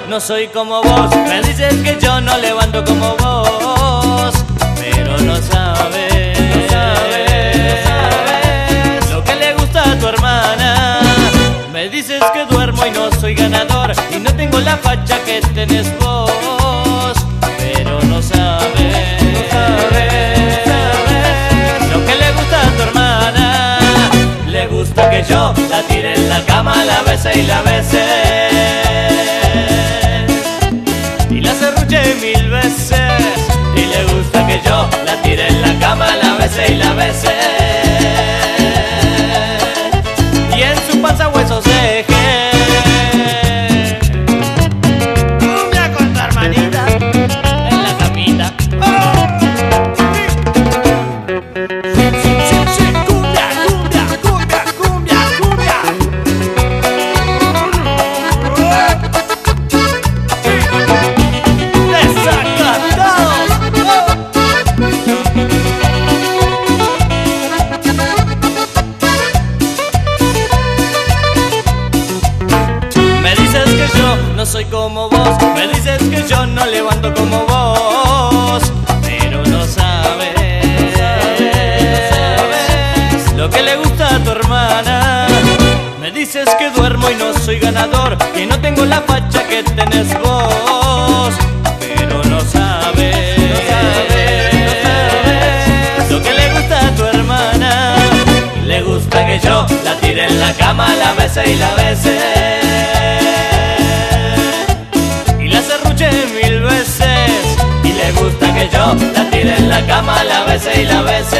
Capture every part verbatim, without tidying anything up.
no soy como vos. Me dices que yo no levanto como vos, pero no sabes, no sabes, no sabes lo que le gusta a tu hermana. Me dices que duermo y no soy ganador, y no tengo la facha que tenés vos, pero no sabes, no sabes, sabes lo que le gusta a tu hermana. Le gusta que yo la tire en la cama, la bese y la bese, y la serruche mil veces. Y le gusta que yo la tire en la cama, la bese y la bese, y en su panza huesos deje. Cumbia con tu hermanita en la camita. ¡Oh! Sí, sí, sí, sí. Cumbia, cumbia, cumbia, cumbia, cumbia. Desacatados. ¡Oh! No soy como vos, me dices que yo no levanto como vos, pero no sabes, no sabes, no sabes lo que le gusta a tu hermana. Me dices que duermo y no soy ganador, que no tengo la facha que tenés vos, pero no sabes, no sabes, no sabes lo que le gusta a tu hermana. Le gusta que yo la tire en la cama, la bese y la bese, mil veces. Y le gusta que yo la tire en la cama, la bese y la bese,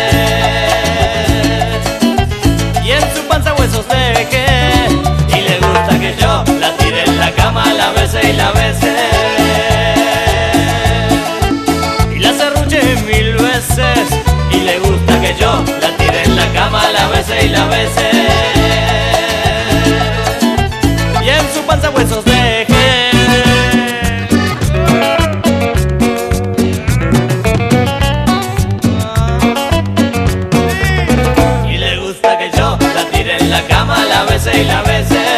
y en su panza huesos deje. Y le gusta que yo la tire en la cama, la bese y la bese, y la serruche mil veces. Y le gusta que yo la tire en la cama, la bese y la bese, y en su panza huesos deje. La bese y la bese,